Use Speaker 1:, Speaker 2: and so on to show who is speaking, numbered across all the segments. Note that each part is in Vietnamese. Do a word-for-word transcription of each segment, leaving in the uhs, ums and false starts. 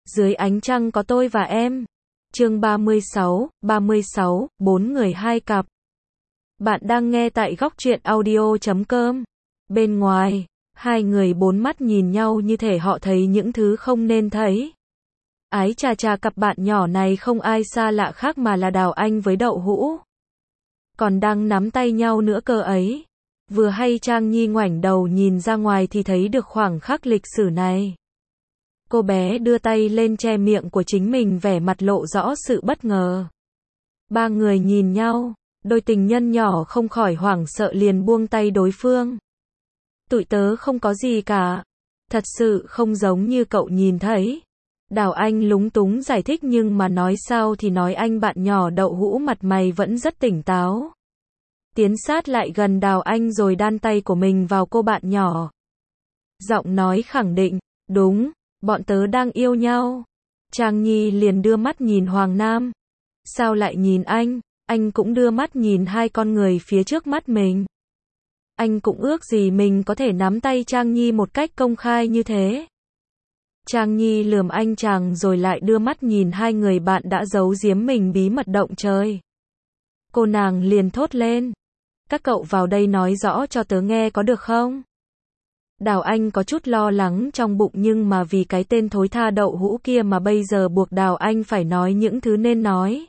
Speaker 1: Dưới ánh trăng có tôi và em. Chương ba mươi sáu, ba mươi sáu, bốn người hai cặp. Bạn đang nghe tại góc truyện audio chấm com. Bên ngoài, hai người bốn mắt nhìn nhau như thể họ thấy những thứ không nên thấy. Ái chà chà, cặp bạn nhỏ này không ai xa lạ khác mà là Đào Anh với Đậu Hũ. Còn đang nắm tay nhau nữa cơ ấy. Vừa hay Trang Nhi ngoảnh đầu nhìn ra ngoài thì thấy được khoảng khắc lịch sử này. Cô bé đưa tay lên che miệng của chính mình, vẻ mặt lộ rõ sự bất ngờ. Ba người nhìn nhau, đôi tình nhân nhỏ không khỏi hoảng sợ liền buông tay đối phương. Tụi tớ không có gì cả. Thật sự không giống như cậu nhìn thấy. Đào Anh lúng túng giải thích, nhưng mà nói sao thì nói, anh bạn nhỏ Đậu Hũ mặt mày vẫn rất tỉnh táo. Tiến sát lại gần Đào Anh rồi đan tay của mình vào cô bạn nhỏ. Giọng nói khẳng định, đúng, bọn tớ đang yêu nhau. Trang Nhi liền đưa mắt nhìn Hoàng Nam. Sao lại nhìn anh? Anh cũng đưa mắt nhìn hai con người phía trước mắt mình. Anh cũng ước gì mình có thể nắm tay Trang Nhi một cách công khai như thế. Trang Nhi lườm anh chàng rồi lại đưa mắt nhìn hai người bạn đã giấu giếm mình bí mật động trời. Cô nàng liền thốt lên. Các cậu vào đây nói rõ cho tớ nghe có được không? Đào Anh có chút lo lắng trong bụng, nhưng mà vì cái tên thối tha Đậu Hũ kia mà bây giờ buộc Đào Anh phải nói những thứ nên nói.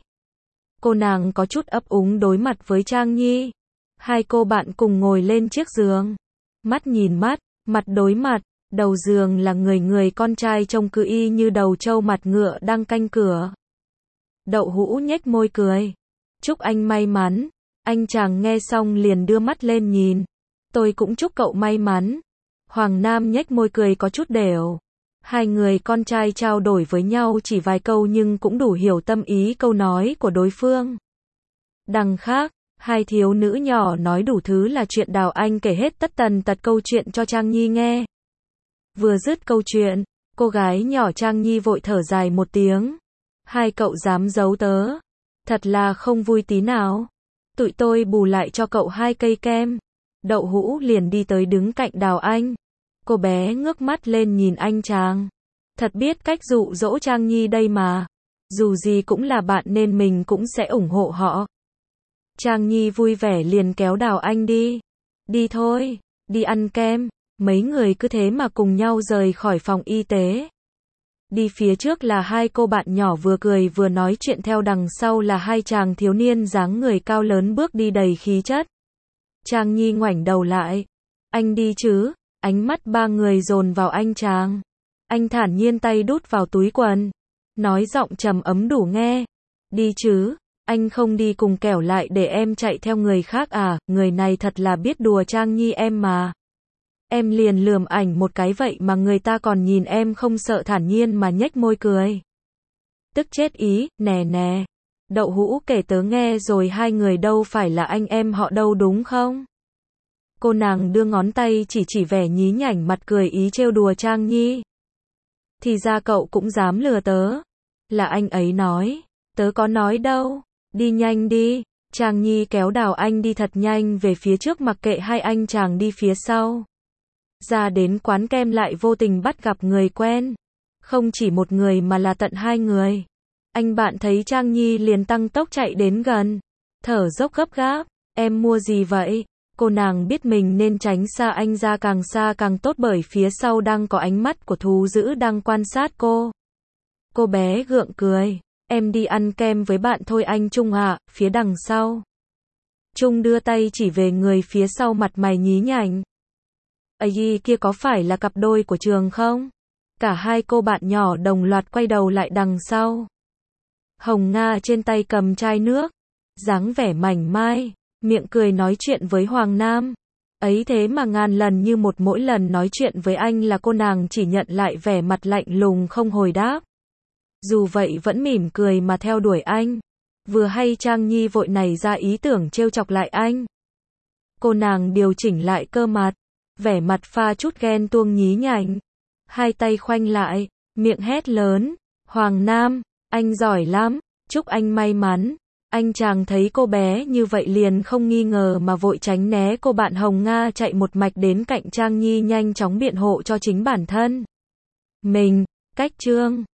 Speaker 1: Cô nàng có chút ấp úng đối mặt với Trang Nhi. Hai cô bạn cùng ngồi lên chiếc giường. Mắt nhìn mắt, mặt đối mặt. Đầu giường là người người con trai trông cứ y như đầu trâu mặt ngựa đang canh cửa. Đậu Hũ nhếch môi cười. Chúc anh may mắn. Anh chàng nghe xong liền đưa mắt lên nhìn. Tôi cũng chúc cậu may mắn. Hoàng Nam nhếch môi cười có chút đều. Hai người con trai trao đổi với nhau chỉ vài câu nhưng cũng đủ hiểu tâm ý câu nói của đối phương. Đằng khác, hai thiếu nữ nhỏ nói đủ thứ là chuyện. Đào Anh kể hết tất tần tật câu chuyện cho Trang Nhi nghe. Vừa dứt câu chuyện, cô gái nhỏ Trang Nhi vội thở dài một tiếng. Hai cậu dám giấu tớ. Thật là không vui tí nào. Tụi tôi bù lại cho cậu hai cây kem. Đậu Hũ liền đi tới đứng cạnh Đào Anh. Cô bé ngước mắt lên nhìn anh chàng. Thật biết cách dụ dỗ Trang Nhi đây mà. Dù gì cũng là bạn nên mình cũng sẽ ủng hộ họ. Trang Nhi vui vẻ liền kéo Đào Anh đi. Đi thôi, đi ăn kem. Mấy người cứ thế mà cùng nhau rời khỏi phòng y tế. Đi phía trước là hai cô bạn nhỏ vừa cười vừa nói chuyện, theo đằng sau là hai chàng thiếu niên dáng người cao lớn bước đi đầy khí chất. Trang Nhi ngoảnh đầu lại. Anh đi chứ? Ánh mắt ba người dồn vào anh chàng. Anh thản nhiên tay đút vào túi quần. Nói giọng trầm ấm đủ nghe. Đi chứ? Anh không đi cùng kẻo lại để em chạy theo người khác à? Người này thật là biết đùa Trang Nhi em mà. Em liền lườm ảnh một cái vậy mà người ta còn nhìn em không sợ, thản nhiên mà nhếch môi cười. Tức chết ý, nè nè. Đậu Hũ kể tớ nghe rồi, hai người đâu phải là anh em họ đâu đúng không? Cô nàng đưa ngón tay chỉ chỉ vẻ nhí nhảnh mặt cười ý trêu đùa Trang Nhi. Thì ra cậu cũng dám lừa tớ. Là anh ấy nói. Tớ có nói đâu. Đi nhanh đi. Trang Nhi kéo Đào Anh đi thật nhanh về phía trước, mặc kệ hai anh chàng đi phía sau. Ra đến quán kem lại vô tình bắt gặp người quen. Không chỉ một người mà là tận hai người. Anh bạn thấy Trang Nhi liền tăng tốc chạy đến gần. Thở dốc gấp gáp. Em mua gì vậy? Cô nàng biết mình nên tránh xa anh ra càng xa càng tốt, bởi phía sau đang có ánh mắt của thú dữ đang quan sát cô. Cô bé gượng cười. Em đi ăn kem với bạn thôi anh Trung ạ. Phía đằng sau. Trung đưa tay chỉ về người phía sau, mặt mày nhí nhảnh. Ấy kia có phải là cặp đôi của trường không? Cả hai cô bạn nhỏ đồng loạt quay đầu lại đằng sau. Hồng Nga trên tay cầm chai nước, dáng vẻ mảnh mai, miệng cười nói chuyện với Hoàng Nam. Ấy thế mà ngàn lần như một, mỗi lần nói chuyện với anh là cô nàng chỉ nhận lại vẻ mặt lạnh lùng không hồi đáp. Dù vậy vẫn mỉm cười mà theo đuổi anh. Vừa hay Trang Nhi vội nảy ra ý tưởng trêu chọc lại anh. Cô nàng điều chỉnh lại cơ mặt, vẻ mặt pha chút ghen tuông nhí nhảnh. Hai tay khoanh lại, miệng hét lớn. Hoàng Nam, anh giỏi lắm, chúc anh may mắn. Anh chàng thấy cô bé như vậy liền không nghi ngờ mà vội tránh né cô bạn Hồng Nga, chạy một mạch đến cạnh Trang Nhi nhanh chóng biện hộ cho chính bản thân mình. Cách chương